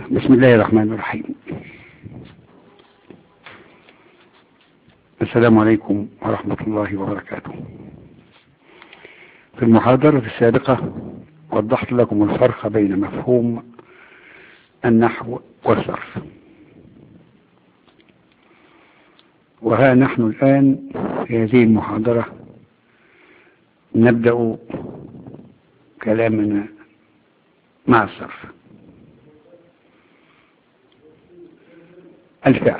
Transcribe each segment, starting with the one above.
بسم الله الرحمن الرحيم. السلام عليكم ورحمة الله وبركاته. في المحاضرة السابقة وضحت لكم الفرق بين مفهوم النحو والصرف، وها نحن الآن في هذه المحاضرة نبدأ كلامنا مع الصرف. الفعل.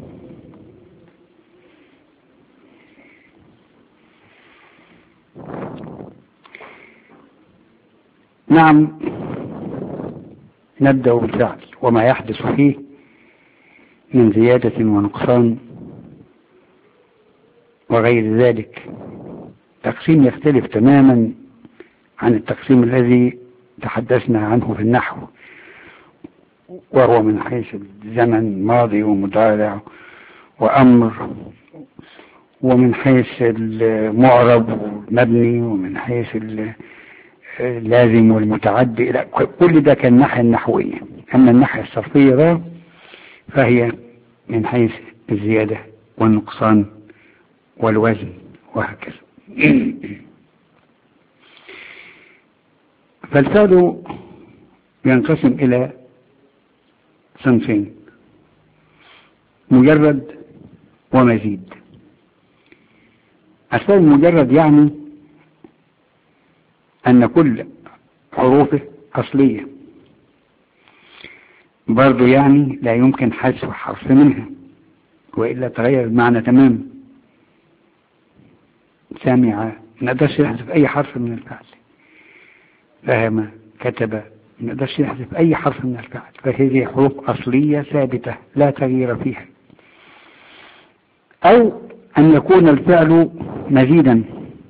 نعم، نبدأ بالفعل وما يحدث فيه من زيادة ونقصان وغير ذلك. تقسيم يختلف تماما عن التقسيم الذي تحدثنا عنه في النحو، وهو من حيث الزمن ماضي ومضارع وأمر، ومن حيث المعرب والمبني، ومن حيث اللازم والمتعدي. كل ده كان الناحية النحوية. أما الناحية الصرفية بقى فهي من حيث الزيادة والنقصان والوزن وهكذا. فالفعل ينقسم إلى صنفين: مجرد ومزيد. الفعل المجرد يعني أن كل حروفه أصلية، برضو يعني لا يمكن حذف حرف منها وإلا تغير المعنى تماما. سمع ما نقدرش نحذف أي حرف من الفعل، فهم، كتب، ما نقدرش نحذف أي حرف من الفعل، فهذه حروف أصلية ثابتة لا تغيير فيها. أو أن يكون الفعل مزيدا،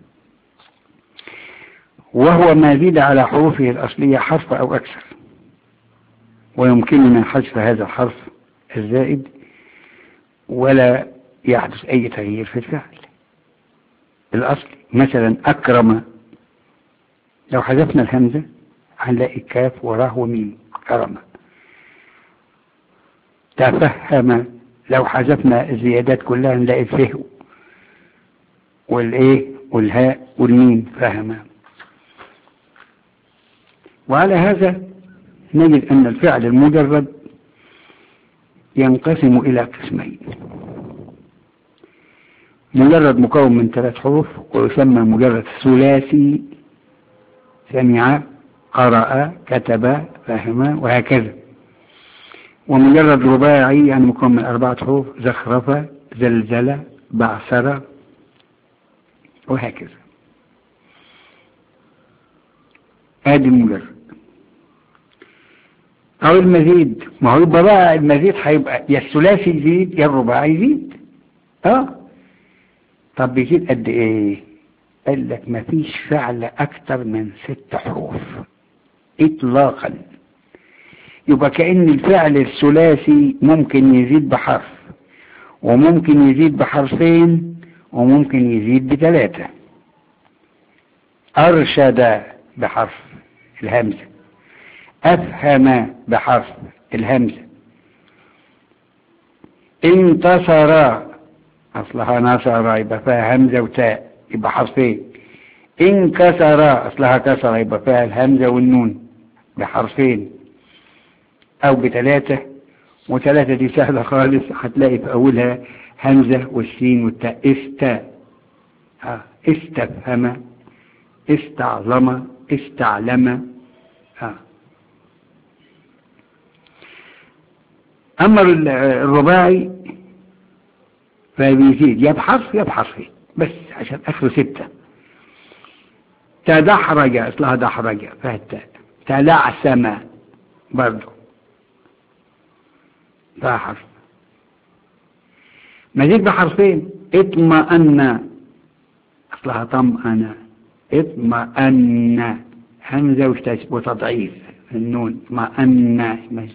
وهو ما زيد على حروفه الأصلية حرف أو أكثر، ويمكننا حذف هذا الحرف الزائد ولا يحدث أي تغيير في الفعل الأصلي. مثلا أكرم، لو حذفنا الهمزة هنلاقي كاف وراه وميم، كرم. تفهم، لو حذفنا الزيادات كلها نلاقي الفه والإيه والهاء والميم، فهم. وعلى هذا نجد أن الفعل المجرد ينقسم إلى قسمين: مجرد مكون من 3 حروف ويسمى مجرد ثلاثي، سمع، قرأ، كتب، فهم وهكذا. ومجرد رباعي يعني مكون من 4 حروف: زخرف، زلزل، بعثر وهكذا. ادي المجرد. او المزيد، ما هو يبقى بقى المزيد هيبقى يا الثلاثي يزيد يا الرباعي يزيد. طب بيزيد قد ايه؟ قال لك ما فيش فعل اكتر من 6 حروف اطلاقا. يبقى كأن الفعل الثلاثي ممكن يزيد بحرف، وممكن يزيد بحرفين، وممكن يزيد ب3. أرشد بحرف الهمزة، أفهم بحرف الهمزة، انتصر أصلها نصر يبقى فيها همزة وتاء يبقى حرفين، انكسر أصلها كسر يبقى فيها الهمزة والنون بحرفين أو ب3. و3 دي سهلة خالص، هتلاقي في أولها همزة والسين والتاء. استفهم، استعظم، استعلم. أما الرباعي فبيزيد يا بحرف يا بحرفين بس عشان آخره 6. تدحرج أصلها دحرج فهالتاء. تلعثم برضو فيها حرف. مزيد بحرفين: اطمأن أصلها طمأن، اطمأن، همزة وتضعيف النون، اطمأن.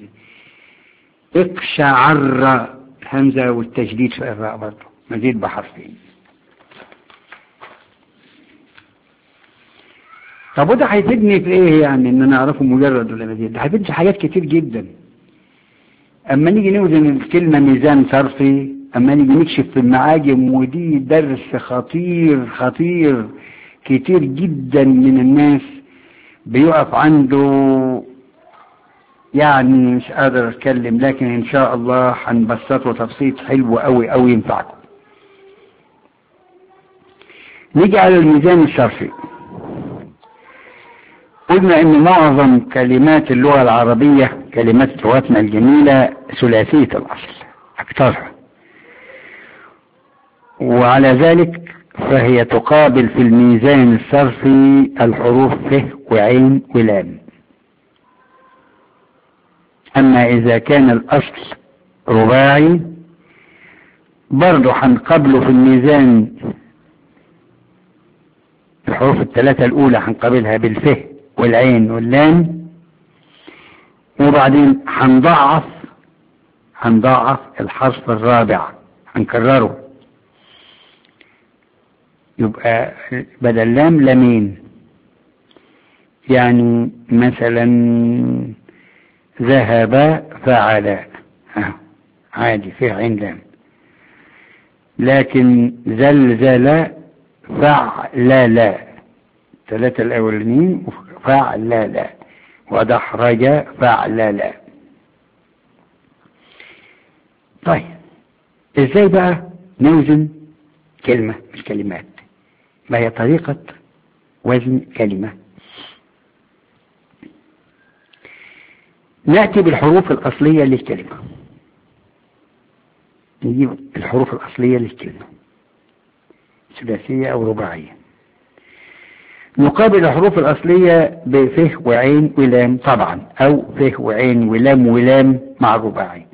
اقشعر، همزة والتجديد في الراء برضه، مزيد بحرفين. طب وده هيفيدني في ايه يعني ان انا اعرفه مجرد ولا مزيد؟ ده هيفيدني في حاجات كتير جدا. اما نيجي نوزن الكلمة ميزان صرفي، اما نيجي نكشف في المعاجم، ودي درس خطير خطير، كتير جدا من الناس بيقف عنده، يعني مش قادر اتكلم، لكن ان شاء الله هنبسطه تبسيط حلو قوي قوي ينفعكم. نيجي على الميزان الصرفي. قلنا ان معظم كلمات اللغة العربية، كلمات لغتنا الجميلة، ثلاثية الاصل اكثرها، وعلى ذلك فهي تقابل في الميزان الصرفي الحروف ف وعين ولام. اما اذا كان الاصل رباعي برضه هنقابله في الميزان، الحروف الثلاثة الاولى هنقابلها بالف والعين واللام، وبعدين هنضاعف الحرف الرابع، هنكرره، يبقى بدل لام لامين. يعني مثلا ذهب فعل، عادي فيه عين لام. لكن زلزل فعلل، ثلاثة الاولين فعلل، ودحرج فعلل. طيب ازاي بقى نوزن كلمة مش كلمات؟ ما هي طريقة وزن كلمة؟ نأتي بالحروف الأصلية للكلمة، نجيب الحروف الأصلية للكلمة ثلاثية أو رباعية، نقابل الحروف الأصلية بفه وعين ولام طبعا، أو فه وعين ولام ولام مع الرباعي.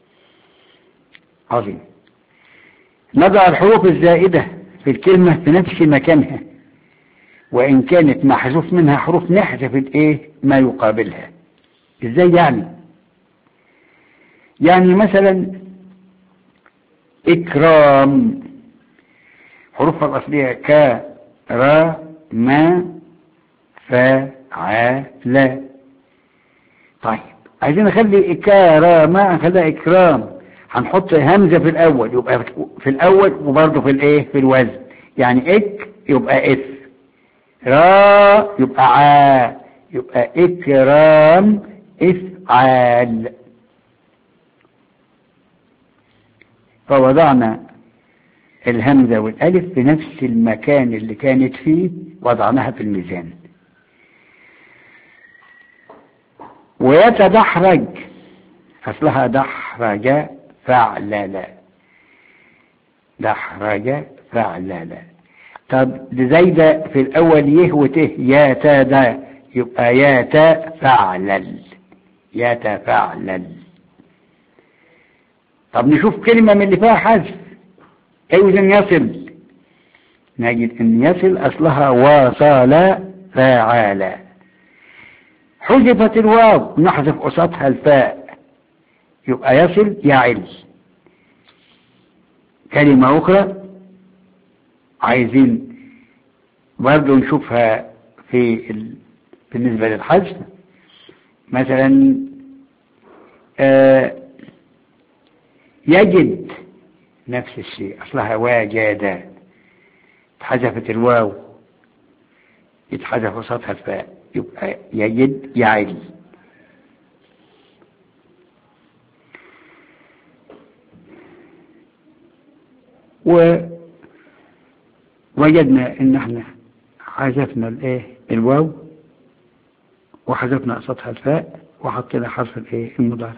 عظيم. نضع الحروف الزائدة في الكلمة في نفس مكانها، وإن كانت محذوف منها حروف نحذف الايه ما يقابلها. ازاي يعني مثلا إكرام، حروفها الأصلية ك را ما فا ع لا. طيب عايزين نخلي إكرام، نخليها إكرام، هنحط همزة في الأول، يبقى في الأول وبرضه في الإيه في الوزن. يعني إك يبقى إف، را يبقى ع، يبقى إكرام إفعال. فوضعنا الهمزة والألف في نفس المكان اللي كانت فيه، وضعناها في الميزان. ويتدحرج، أصلها دحرج فعلل، دحرج فعلل. طب زايدة في الأول يه وته، يا تا دا، يبقى يا تا فعلل، يا تا فعلل. طب نشوف كلمة من اللي فيها حذف، اوزن يصل، نجد ان يصل اصلها واصل فاعل، حذفت الواو نحذف قصادها الفاء، يبقى يصل يعل. كلمة اخرى عايزين برضو نشوفها بالنسبة للحذف، مثلا يجد، نفس الشيء اصلها واجد، اتحذفت الواو يتحذف وسطها الفاء، يبقى يجد يعل. ووجدنا ان احنا حذفنا الايه الواو، وحذفنا وسطها الفاء، وحطينا حرف الايه المضارع.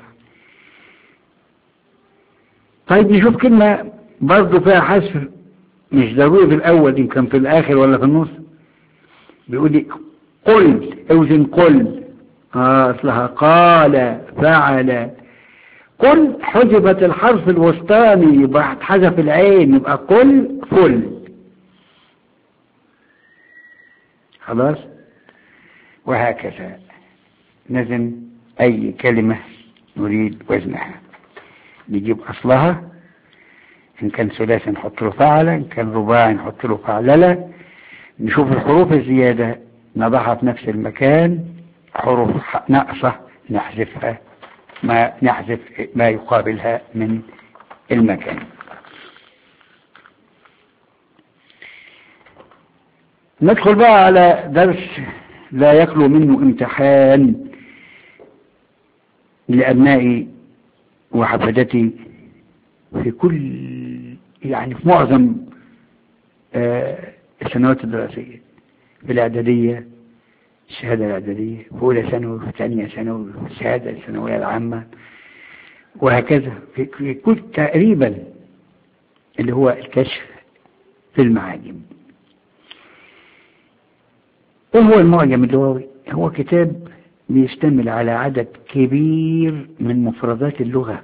طيب نشوف كلمة برضو فيها حذف، مش ضروري في الأول، يمكن في الآخر ولا في النص. بيقول لي قل، اوزن قل، أصلها قال فعل. قل حذفت الحرف الوسطاني، يبقى اتحذف العين، يبقى قل فل. خلاص. وهكذا نزن أي كلمة نريد وزنها، نجيب أصلها، إن كان ثلاثي نحط له فعل، إن كان رباعي نحط له فعللة. نشوف الحروف الزيادة نضعها في نفس المكان، حروف ناقصة نحذفها ما نحذف ما يقابلها من المكان. ندخل بقى على درس لا يخلو منه امتحان لأبنائي وحفدتي في كل يعني في معظم السنوات الدراسية، في الإعدادية، الشهادة الإعدادية، في أولى ثانوي، في ثانية ثانوي، في الشهادة الثانوية العامة، وهكذا في كل تقريبا اللي هو الكشف في المعاجم. ايه هو المعجم اللغوي؟ هو كتاب بيشتمل على عدد كبير من مفردات اللغة،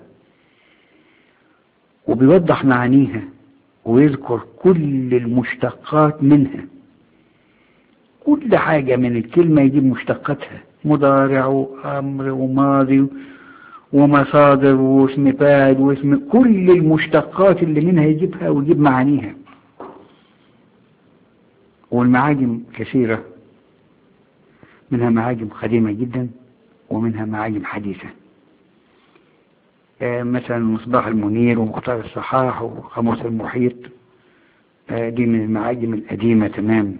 وبيوضح معانيها ويذكر كل المشتقات منها، كل حاجة من الكلمة يجيب مشتقاتها، مضارع وأمر وماضي ومصادر واسم فاعل واسم، كل المشتقات اللي منها يجيبها ويجيب معانيها. والمعاجم كثيرة، منها معاجم قديمة جدا ومنها معاجم حديثة، مثلا مصباح المنير ومختار الصحاح وقاموس المحيط، دي من المعاجم القديمة تمام.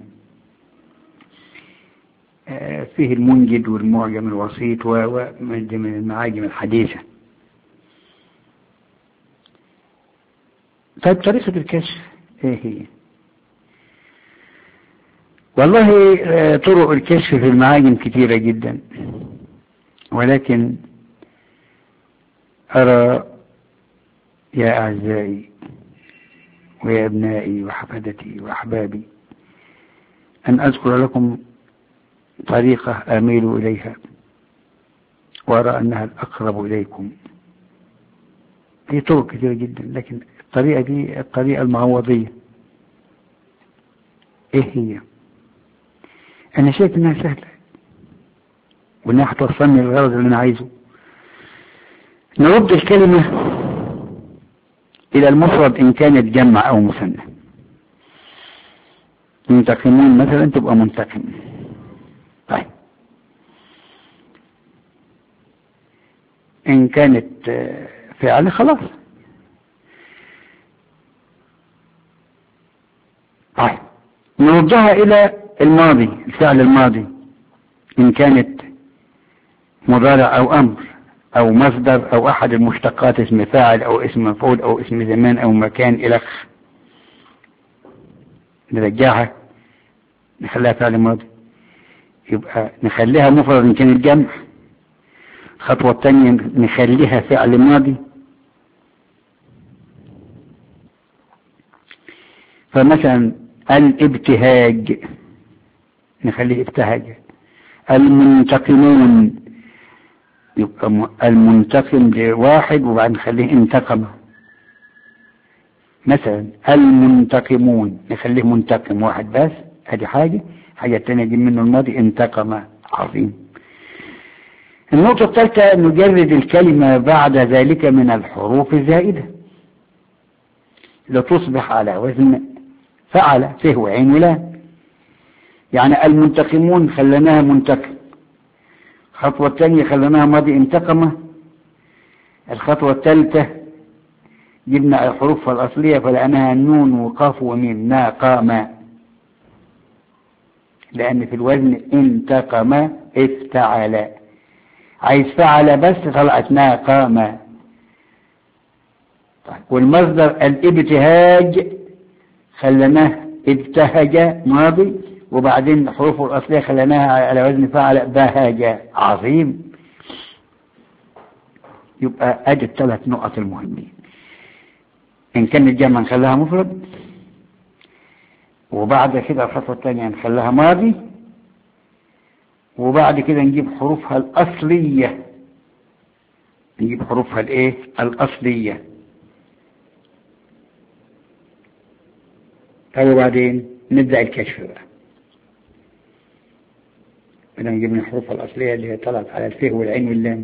فيه المنجد والمعجم الوسيط ودي من المعاجم الحديثة. طيب طريقة الكشف ايه هي؟ والله طرق الكشف في المعاجم كثيرة جدا، ولكن أرى يا أعزائي ويا أبنائي وحفدتي وأحبابي أن أذكر لكم طريقة أميل إليها وأرى أنها الأقرب إليكم. في طرق كثيرة جدا، لكن الطريقة دي الطريقة المعوضية. إيه هي؟ أنا شايف إنها سهلة وإنها هتوصلني للغرض اللي أنا عايزه. نرد الكلمة إلى المفرد إن كانت جمع أو مثنى. منتقمون مثلا تبقى منتقم. طيب إن كانت فعل خلاص. طيب نردها إلى الماضي، الفعل الماضي إن كانت مضارع أو أمر أو مصدر أو أحد المشتقات، اسم فاعل أو اسم مفعول أو اسم زمان أو مكان إلخ، نرجعها نخليها فعل ماضي. يبقى نخليها مفرد إن كانت جمع. الخطوة الثانية نخليها فعل ماضي. فمثلا الابتهاج نخليه ابتهج. المنتقمون يبقى المنتقم لواحد وبعد نخليه انتقم. مثلا المنتقمون نخليه منتقم واحد بس، هذه حاجة تانية دي منه الماضي انتقم. عظيم. النقطة الثالثة نجرد الكلمة بعد ذلك من الحروف الزائدة لتصبح على وزن فعل، فيه وعين ولا. يعني المنتقمون خلناها منتقم، الخطوة الثانية خلناها ماضي انتقم، الخطوة الثالثة جبنا الحروف الأصلية فلأنها نون وقاف وميم، ناقام، لأن في الوزن انتقم افتعل، عايز فعل بس طلعت ناقام. طيب والمصدر الابتهاج خلناه ابتهج ماضي وبعدين حروفه الأصلية خلناها على وزن فعل بهج. عظيم. يبقى ادي الثلاث نقط المهمين. ان كان الجمع نخليها مفرد، وبعد كده الخطوة الثانية نخليها ماضي، وبعد كده نجيب حروفها الأصلية، نجيب حروفها الايه الأصلية. طيب وبعدين نبدأ الكشف بقى. بدنا نجيب من الحروف الأصلية اللي هي طلعت على الفه والعين واللام.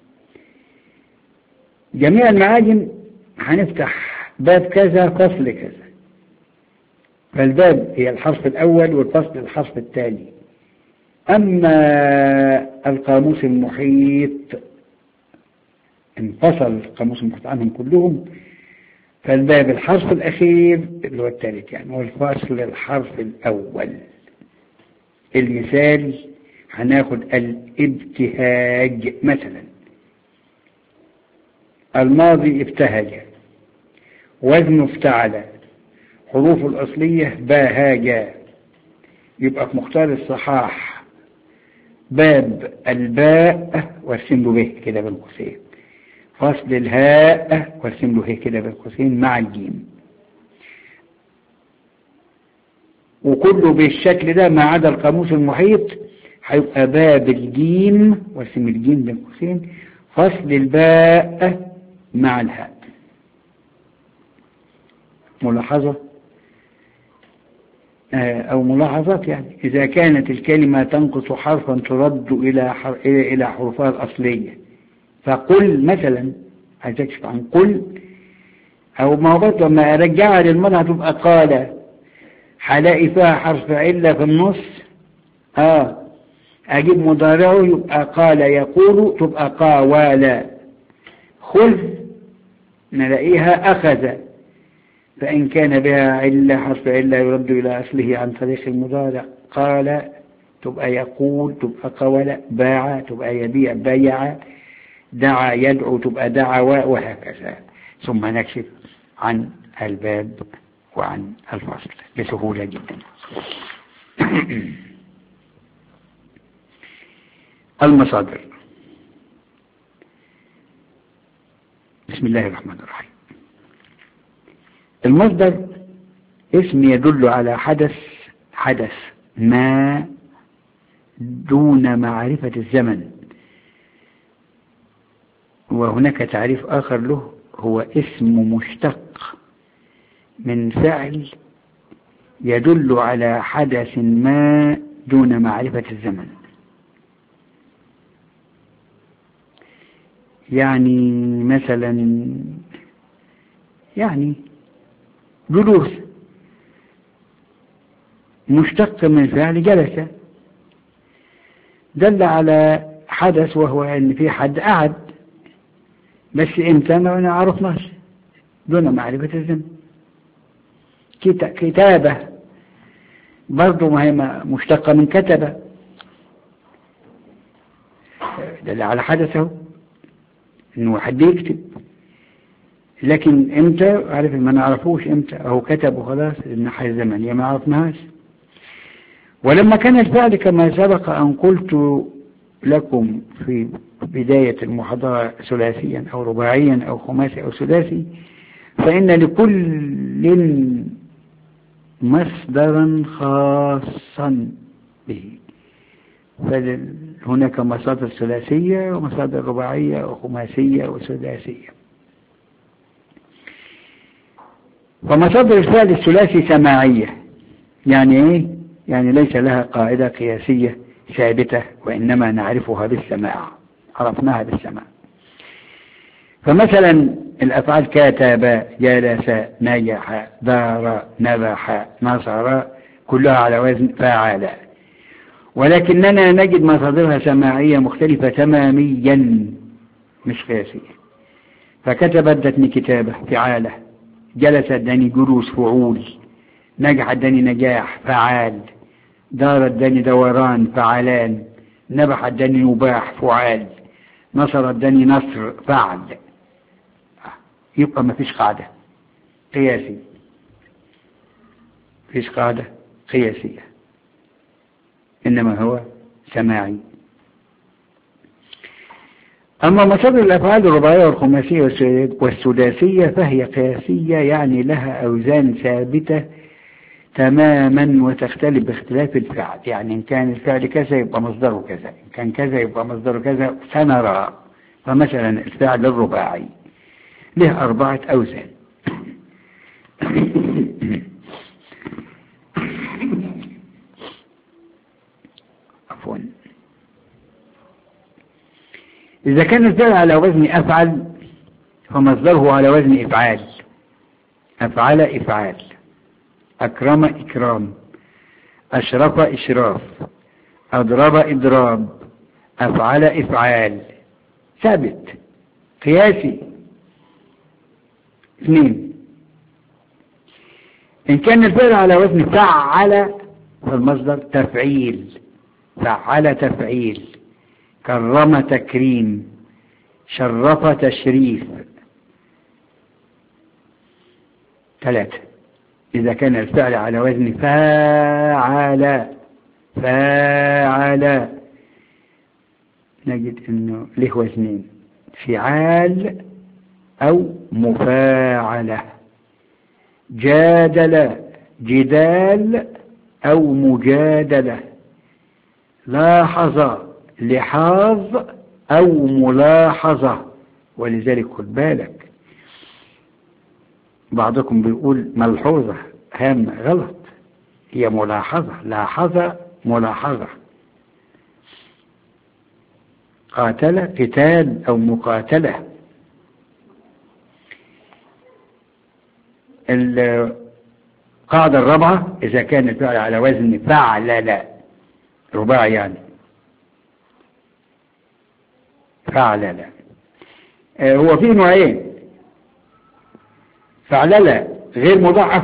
جميع المعاجم هنفتح باب كذا فصل كذا، فالباب هي الحرف الأول والفصل الحرف الثاني. أما القاموس المحيط انفصل القاموس المحيط عنهم كلهم، فالباب الحرف الأخير اللي هو الثالث يعني، والفصل الحرف الأول. المثال هناخد الابتهاج مثلا، الماضي ابتهج، وزنه افتعل، حروف الأصلية باهاجا. يبقى في مختار الصحاح باب الباء وارسم له به كده بالقوسين، فصل الهاء وارسم له هي كده بالقوسين مع الجيم، وكله بالشكل ده ما عدا القاموس المحيط. هيبقى باب الجيم وارسم الجيم بالقوسين، فصل الباء مع الهاء. ملاحظة أو ملاحظات يعني، إذا كانت الكلمة تنقص حرفا ترد إلى حروفها الأصلية، فقل مثلا هتكشف عن قل، أو ما برضه لما أرجعها للماضي هتبقى قال، هلاقي فيها حرف علة في النص، أجيب مضارعه يبقى قال يقول، تبقى قاوالا. خذ نلاقيها أخذ، فإن كان بها علة حرف علة يرد إلى أصله عن طريق المضارع. قال تبقى يقول، تبقى قول. باع تبقى يبيع بيع. دعا يدعو تبقى دعوى، وهكذا. ثم نكشف عن الباب وعن الفصل بسهولة جدا. المصادر. بسم الله الرحمن الرحيم. المصدر اسم يدل على حدث ما دون معرفة الزمن. وهناك تعريف آخر له، هو اسم مشتق من فعل يدل على حدث ما دون معرفة الزمن. يعني مثلا جلوس مشتق من فعل جلس، دل على حدث وهو ان في حد قعد، بس امتى ما عرفناش دون معرفة الزمن. كتابة برضو ما هي مشتقة من كتبة، دل على حدثه انه حد يكتب، لكن امتى عارف ما نعرفوش امتى، او كتب وخلاص الناحية الزمنية ما عرفناهاش. ولما كان الفعل كما سبق ان قلت لكم في بداية المحاضرة ثلاثيا او رباعيا او خماسي او سداسي، فإن لكل مصدرا خاصا به. فهناك مصادر ثلاثية ومصادر رباعية وخماسية وسداسية. فمصادر الفعل الثلاثي سماعية، يعني ايه؟ يعني ليس لها قاعدة قياسية ثابتة، وإنما نعرفها بالسماع، عرفناها بالسماع. فمثلا الأفعال كتب، جلس، نجح، دار، نبح، نصر، كلها على وزن فعل، ولكننا نجد مصادرها سماعية مختلفة تماميا مش قياسية. فكتب ادتني كتابة فعالة، جلس اداني جلوس فعول، نجح اداني نجاح فعال، دار اداني دوران فعلان، نبح اداني نباح فعال، نصر اداني نصر فعل. يبقى ما فيش قاعدة قياسية، فيش قاعدة قياسية، إنما هو سماعي. أما مصادر الأفعال الرباعية والخماسية والسداسية فهي قياسية، يعني لها أوزان ثابتة تماما وتختلف باختلاف الفعل. يعني إن كان الفعل كذا يبقى مصدره كذا، إن كان كذا يبقى مصدره كذا، سنرى. فمثلا الفعل الرباعي له 4 أوزان. عفوا. إذا كان الفعل على وزن أفعل فمصدره على وزن إفعال. أفعل إفعال، أكرم إكرام، أشرف إشراف، أضرب إضراب، أفعل إفعال، ثابت. قياسي. 2. إن كان الفعل على وزن فعل فالمصدر تفعيل، فعل تفعيل، كرم تكريم، شرف تشريف. 3. إذا كان الفعل على وزن فاعل، فاعل نجد أنه له وزنين، فعال أو مفاعلة. جادل، جدال أو مجادلة. لاحظ، لحاظ أو ملاحظة. ولذلك خد بالك بعضكم بيقول ملحوظة هامة، غلط، هي ملاحظة، لاحظة ملاحظة. قاتل، قتال أو مقاتلة. القاعدة الرابعة إذا كان الفعل على وزن فعلل، رباعي يعني، فعلل. هو فيه نوعين، فعلل غير مضاعف،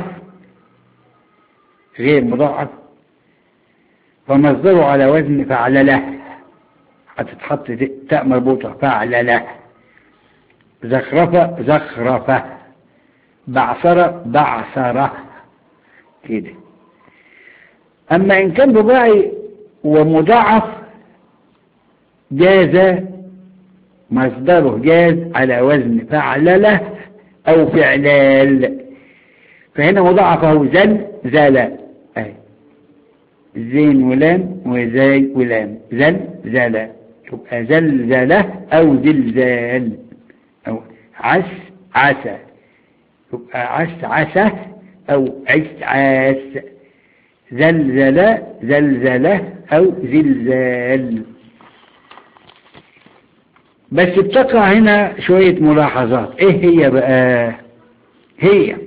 غير مضاعف، فمصدره على وزن فعلله، هتتحط تاء مربوطة، فعلله. زخرفة، زخرفة. بعثرة، بعثرة كده. أما إن كان رباعي ومضاعف جاز، مصدره جاز على وزن فعلله أو فعلال. فهنا مضاعفه زل، زال، زين ولام وزاي ولام، زل، زال، تبقى زلزلة أو زلزال، أو عس، عسى، تبقى عس، عسى أو عس، عاس. زلزلة، زلزلة أو زلزال. بس بتقع هنا شوية ملاحظات. ايه هي بقى؟ هي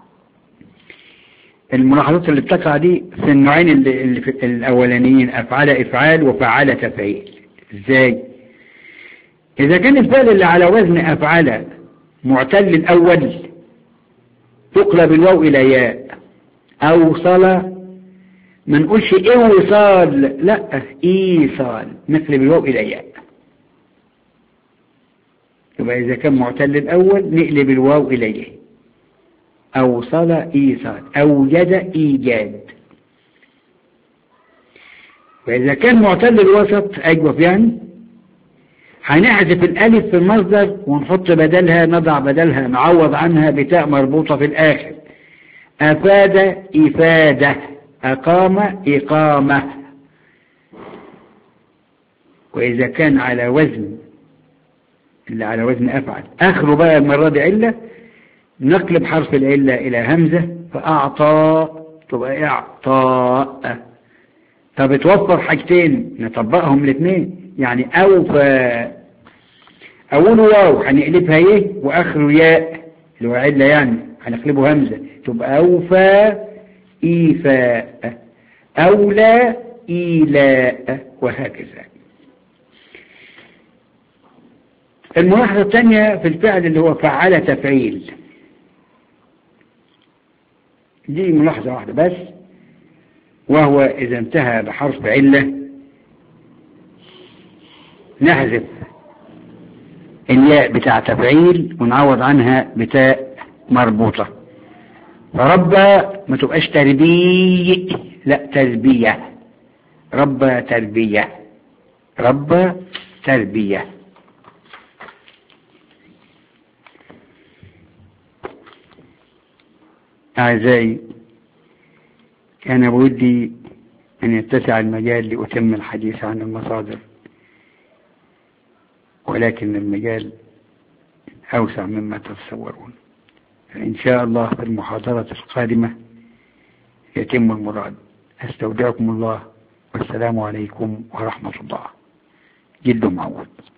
الملاحظات اللي بتقع دي في النوعين اللي في الأولانيين، أفعال إفعال وفعل تفعيل. ازاي؟ إذا كان الفعل اللي على وزن أفعل معتل الأول تقلب الواو إلى ياء. أوصل، ما نقولش إوصال، لا، إيصال، نقلب الواو إلى ياء. يبقى إذا كان معتل الأول نقلب الواو إلى ياء. أوصل، إيصال، أوجد، إيجاد. وإذا كان معتل الوسط أجوف يعني هنحذف الألف في المصدر ونحط بدلها، نضع بدلها، نعوض عنها بتاء مربوطة في الآخر. أفاد، إفادة، أقام، إقامة. وإذا كان على وزن، اللي على وزن أفعل آخره بقى المرة دي علة، نقلب حرف العلة إلى همزة، فأعطى تبقى إعطاء. طب توفر حاجتين نطبقهم الاثنين، يعني أوفى، أوله واو هنقلبها يه وآخره ياء اللي هو علة يعني هنقلبه همزة، تبقى أوفى، إيفاء، أولى، إيلاء، وهكذا. الملاحظة الثانية في الفعل اللي هو فعل تفعيل، دي ملاحظة واحدة بس، وهو إذا انتهى بحرف علة نحذف الياء بتاع تفعيل ونعوض عنها بتاء مربوطة. فربى ما تبقاش تربية، لا، تربية. ربى تربية، ربى تربية. أعزائي، كان بودي أن يتسع المجال لأتم الحديث عن المصادر، ولكن المجال أوسع مما تتصورون. فإن شاء الله في المحاضرة القادمة يتم المراد. أستودعكم الله، والسلام عليكم ورحمة الله. جد معود.